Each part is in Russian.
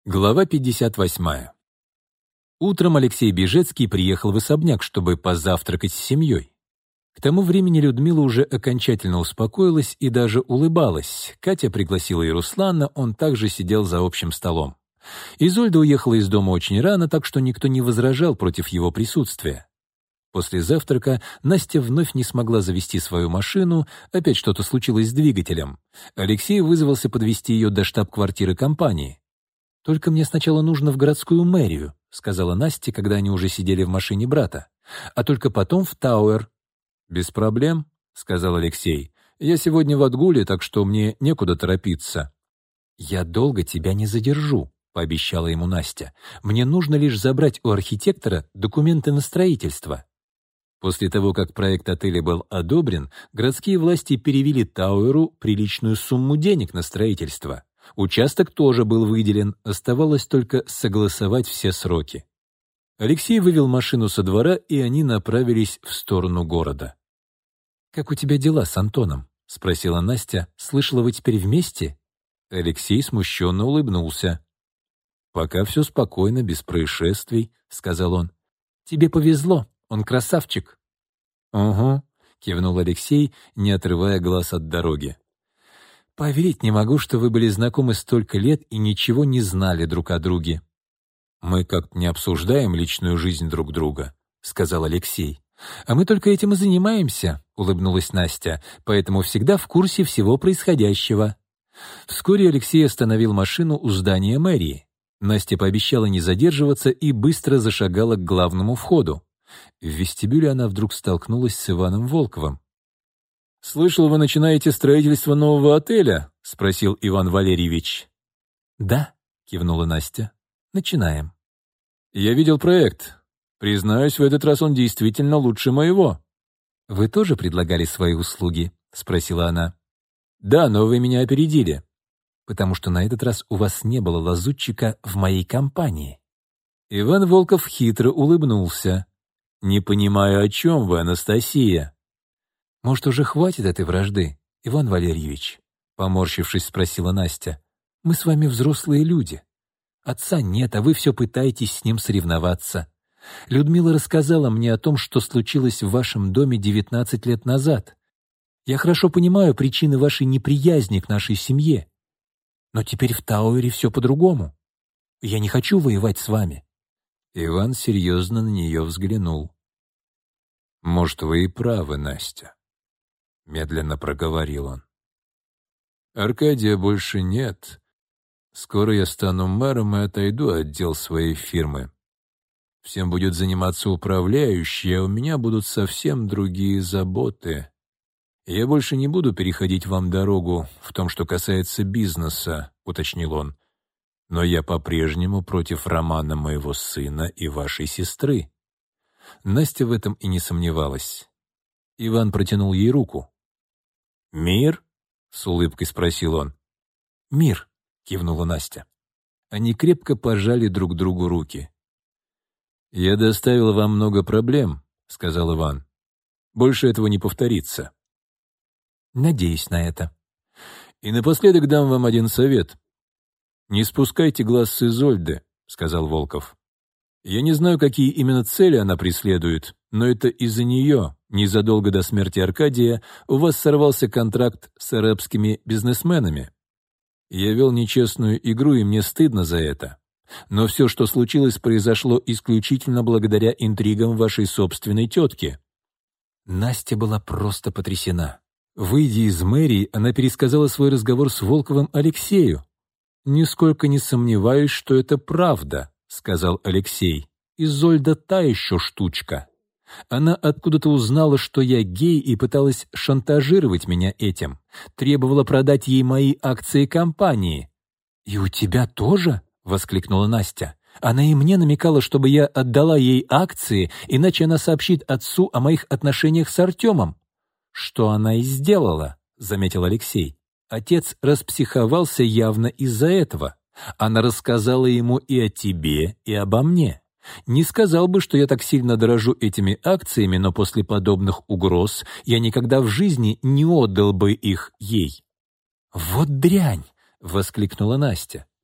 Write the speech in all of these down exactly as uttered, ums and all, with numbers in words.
Глава пятьдесят восьмая. Утром Алексей Бежецкий приехал в особняк, чтобы позавтракать с семьей. К тому времени Людмила уже окончательно успокоилась и даже улыбалась. Катя пригласила и Руслана, он также сидел за общим столом. Изольда уехала из дома очень рано, так что никто не возражал против его присутствия. После завтрака Настя вновь не смогла завести свою машину, опять что-то случилось с двигателем. Алексей вызвался подвезти ее до штаб-квартиры компании. «Только мне сначала нужно в городскую мэрию», — сказала Настя, когда они уже сидели в машине брата. «А только потом в Тауэр». «Без проблем», — сказал Алексей. «Я сегодня в отгуле, так что мне некуда торопиться». «Я долго тебя не задержу», — пообещала ему Настя. «Мне нужно лишь забрать у архитектора документы на строительство». После того, как проект отеля был одобрен, городские власти перевели Тауэру приличную сумму денег на строительство. Участок тоже был выделен, оставалось только согласовать все сроки. Алексей вывел машину со двора, и они направились в сторону города. «Как у тебя дела с Антоном?» — спросила Настя. «Слышала, вы теперь вместе?» Алексей смущенно улыбнулся. «Пока все спокойно, без происшествий», — сказал он. «Тебе повезло, он красавчик». «Угу», — кивнул Алексей, не отрывая глаз от дороги. «Поверить не могу, что вы были знакомы столько лет и ничего не знали друг о друге». «Мы как-то не обсуждаем личную жизнь друг друга», — сказал Алексей. «А мы только этим и занимаемся», — улыбнулась Настя, «поэтому всегда в курсе всего происходящего». Вскоре Алексей остановил машину у здания мэрии. Настя пообещала не задерживаться и быстро зашагала к главному входу. В вестибюле она вдруг столкнулась с Иваном Волковым. «Слышал, вы начинаете строительство нового отеля?» — спросил Иван Валерьевич. «Да», — кивнула Настя, — «начинаем». «Я видел проект. Признаюсь, в этот раз он действительно лучше моего». «Вы тоже предлагали свои услуги?» — спросила она. «Да, но вы меня опередили». «Потому что на этот раз у вас не было лазутчика в моей компании». Иван Волков хитро улыбнулся. «Не понимаю, о чем вы, Анастасия?» «Может, уже хватит этой вражды, Иван Валерьевич?» Поморщившись, спросила Настя. «Мы с вами взрослые люди. Отца нет, а вы все пытаетесь с ним соревноваться. Людмила рассказала мне о том, что случилось в вашем доме девятнадцать лет назад. Я хорошо понимаю причины вашей неприязни к нашей семье. Но теперь в Тауэре все по-другому. Я не хочу воевать с вами». Иван серьезно на нее взглянул. «Может, вы и правы, Настя», — медленно проговорил он. «Аркадия больше нет. Скоро я стану мэром и отойду от дел своей фирмы. Всем будет заниматься управляющий, а у меня будут совсем другие заботы. Я больше не буду переходить вам дорогу в том, что касается бизнеса», — уточнил он. «Но я по-прежнему против романа моего сына и вашей сестры». Настя в этом и не сомневалась. Иван протянул ей руку. «Мир?» — с улыбкой спросил он. «Мир», — кивнула Настя. Они крепко пожали друг другу руки. «Я доставил вам много проблем», — сказал Иван. «Больше этого не повторится». «Надеюсь на это». «И напоследок дам вам один совет. Не спускайте глаз с Изольды», — сказал Волков. «Я не знаю, какие именно цели она преследует, но это из-за нее, незадолго до смерти Аркадия, у вас сорвался контракт с арабскими бизнесменами. Я вел нечестную игру, и мне стыдно за это. Но все, что случилось, произошло исключительно благодаря интригам вашей собственной тетки». Настя была просто потрясена. Выйдя из мэрии, она пересказала свой разговор с Волковым Алексею. «Нисколько не сомневаюсь, что это правда», — сказал Алексей. «Изольда та еще штучка. Она откуда-то узнала, что я гей, и пыталась шантажировать меня этим. Требовала продать ей мои акции компании». «И у тебя тоже?» — воскликнула Настя. «Она и мне намекала, чтобы я отдала ей акции, иначе она сообщит отцу о моих отношениях с Артемом». «Что она и сделала», — заметил Алексей. «Отец распсиховался явно из-за этого. Она рассказала ему и о тебе, и обо мне. Не сказал бы, что я так сильно дорожу этими акциями, но после подобных угроз я никогда в жизни не отдал бы их ей». «Вот дрянь!» — воскликнула Настя.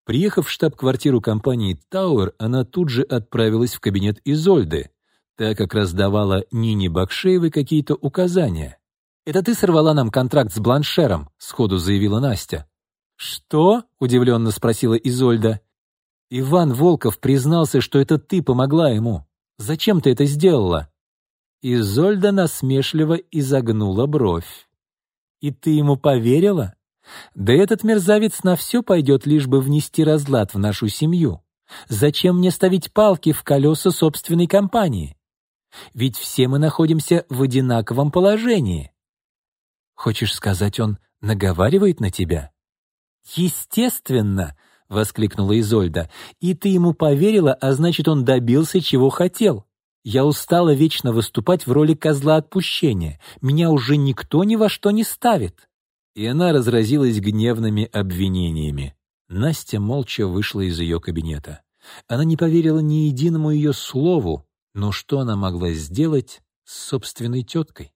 Приехав в штаб-квартиру компании «Тауэр», она тут же отправилась в кабинет Изольды, так как раздавала Нине Бакшеевой какие-то указания. «Это ты сорвала нам контракт с Бланшером», — сходу заявила Настя. «Что?» — удивленно спросила Изольда. «Иван Волков признался, что это ты помогла ему. Зачем ты это сделала?» Изольда насмешливо изогнула бровь. «И ты ему поверила? Да этот мерзавец на все пойдет, лишь бы внести разлад в нашу семью. Зачем мне ставить палки в колеса собственной компании? Ведь все мы находимся в одинаковом положении». «Хочешь сказать, он наговаривает на тебя?» «Естественно!» — воскликнула Изольда. «И ты ему поверила, а значит, он добился, чего хотел. Я устала вечно выступать в роли козла отпущения. Меня уже никто ни во что не ставит». И она разразилась гневными обвинениями. Настя молча вышла из ее кабинета. Она не поверила ни единому ее слову, но что она могла сделать с собственной теткой?